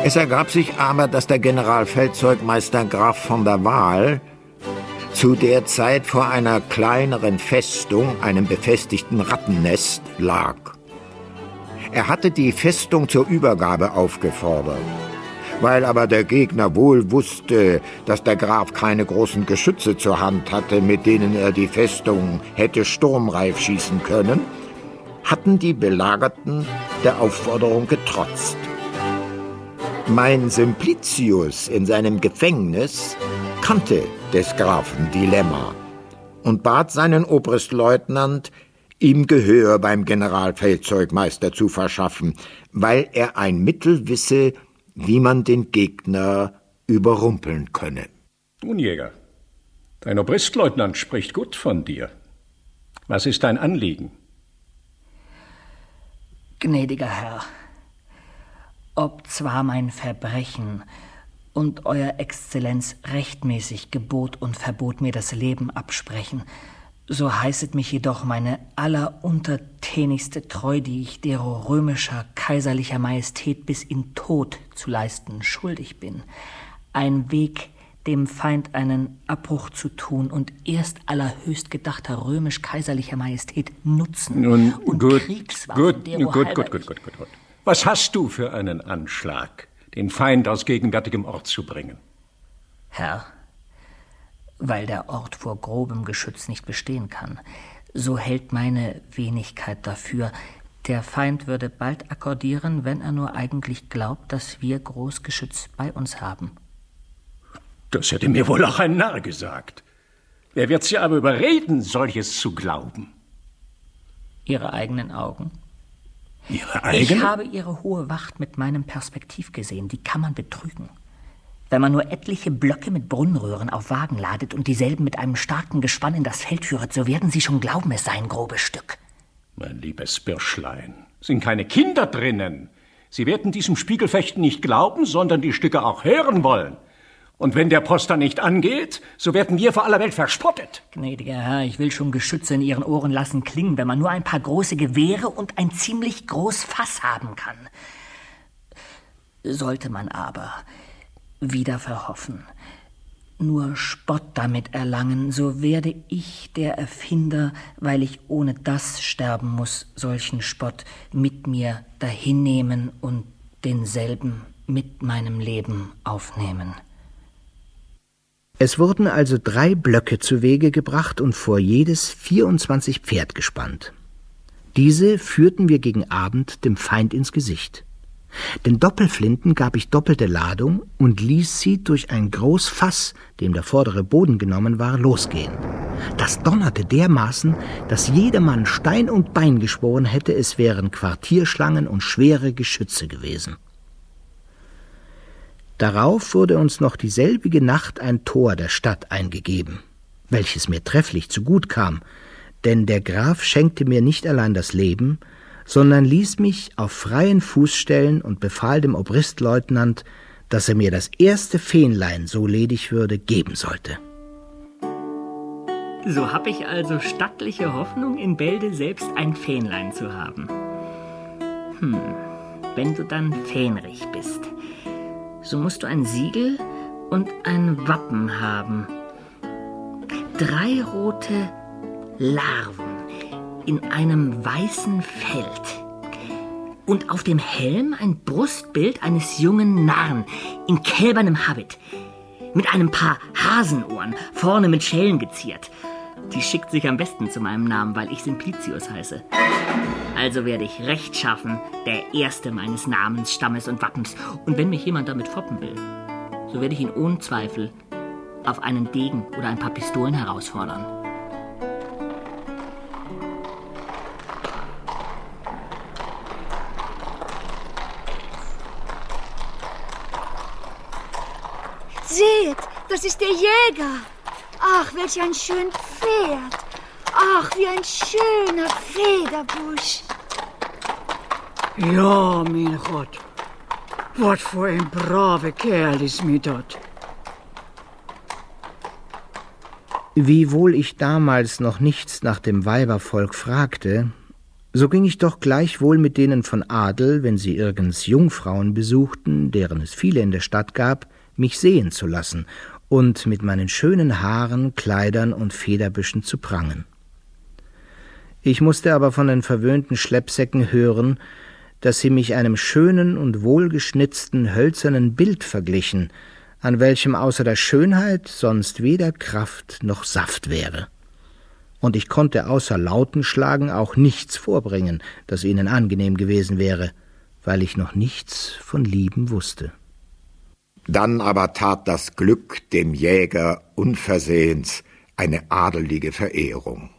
Es ergab sich aber, dass der Generalfeldzeugmeister Graf von der Waal zu der Zeit vor einer kleineren Festung, einem befestigten Rattennest, lag. Er hatte die Festung zur Übergabe aufgefordert. Weil aber der Gegner wohl wusste, dass der Graf keine großen Geschütze zur Hand hatte, mit denen er die Festung hätte sturmreif schießen können, hatten die Belagerten der Aufforderung getrotzt. Mein Simplicius in seinem Gefängnis kannte des Grafen Dilemma und bat seinen Obristleutnant, ihm Gehör beim Generalfeldzeugmeister zu verschaffen, weil er ein Mittel wisse, wie man den Gegner überrumpeln könne. Nun, Jäger, dein Obristleutnant spricht gut von dir. Was ist dein Anliegen? Gnädiger Herr, ob zwar mein Verbrechen und Euer Exzellenz rechtmäßig gebot und verbot mir das Leben absprechen, so heißet mich jedoch meine alleruntertänigste Treu, die ich dero römischer kaiserlicher Majestät bis in Tod zu leisten schuldig bin, ein Weg, dem Feind einen Abbruch zu tun und erst allerhöchst gedachter römisch-kaiserlicher Majestät Nutzen Nun, und gut, Kriegswaffen gut. Was hast du für einen Anschlag, den Feind aus gegenwärtigem Ort zu bringen? Herr, weil der Ort vor grobem Geschütz nicht bestehen kann, so hält meine Wenigkeit dafür, der Feind würde bald akkordieren, wenn er nur eigentlich glaubt, dass wir Großgeschütz bei uns haben. Das hätte mir wohl auch ein Narr gesagt. Wer wird sie aber überreden, solches zu glauben? Ihre eigenen Augen. Ihre eigenen? Ich habe Ihre hohe Wacht mit meinem Perspektiv gesehen. Die kann man betrügen. Wenn man nur etliche Blöcke mit Brunnenröhren auf Wagen ladet und dieselben mit einem starken Gespann in das Feld führet, so werden Sie schon glauben, es sei ein grobes Stück. Mein liebes Birschlein, sind keine Kinder drinnen. Sie werden diesem Spiegelfechten nicht glauben, sondern die Stücke auch hören wollen. Und wenn der Poster nicht angeht, so werden wir vor aller Welt verspottet. Gnädiger Herr, ich will schon Geschütze in Ihren Ohren lassen klingen, wenn man nur ein paar große Gewehre und ein ziemlich groß Fass haben kann. Sollte man aber wieder verhoffen, nur Spott damit erlangen, so werde ich der Erfinder, weil ich ohne das sterben muss, solchen Spott mit mir dahinnehmen und denselben mit meinem Leben aufnehmen. Es wurden also 3 Blöcke zu Wege gebracht und vor jedes 24 Pferd gespannt. Diese führten wir gegen Abend dem Feind ins Gesicht. Den Doppelflinten gab ich doppelte Ladung und ließ sie durch ein Großfass, dem der vordere Boden genommen war, losgehen. Das donnerte dermaßen, dass jedermann Stein und Bein geschworen hätte, es wären Quartierschlangen und schwere Geschütze gewesen. Darauf wurde uns noch dieselbige Nacht ein Tor der Stadt eingegeben, welches mir trefflich zu gut kam, denn der Graf schenkte mir nicht allein das Leben, sondern ließ mich auf freien Fuß stellen und befahl dem Obristleutnant, dass er mir das erste Fähnlein, so ledig würde, geben sollte. So hab ich also stattliche Hoffnung, in Bälde selbst ein Fähnlein zu haben. Wenn du dann fähnrich bist, so musst du ein Siegel und ein Wappen haben. 3 rote Larven in einem weißen Feld. Und auf dem Helm ein Brustbild eines jungen Narren in kälbernem Habit, mit einem Paar Hasenohren, vorne mit Schellen geziert. Die schickt sich am besten zu meinem Namen, weil ich Simplicius heiße. Also werde ich rechtschaffen der Erste meines Namens, Stammes und Wappens. Und wenn mich jemand damit foppen will, so werde ich ihn ohne Zweifel auf einen Degen oder ein paar Pistolen herausfordern. Seht, das ist der Jäger. Ach, welch ein schön Pferd. Ach, wie ein schöner Federbusch. Ja, mein Gott. Was für ein braver Kerl ist mir dort. Wiewohl ich damals noch nichts nach dem Weibervolk fragte, So ging ich doch gleichwohl mit denen von Adel, wenn sie irgends Jungfrauen besuchten, deren es viele in der Stadt gab, mich sehen zu lassen und mit meinen schönen Haaren, Kleidern und Federbüschen zu prangen. Ich musste aber von den verwöhnten Schleppsäcken hören, dass sie mich einem schönen und wohlgeschnitzten hölzernen Bild verglichen, an welchem außer der Schönheit sonst weder Kraft noch Saft wäre. Und ich konnte außer Lautenschlagen auch nichts vorbringen, das ihnen angenehm gewesen wäre, weil ich noch nichts von Lieben wusste. Dann aber tat das Glück dem Jäger unversehens eine adelige Verehrung.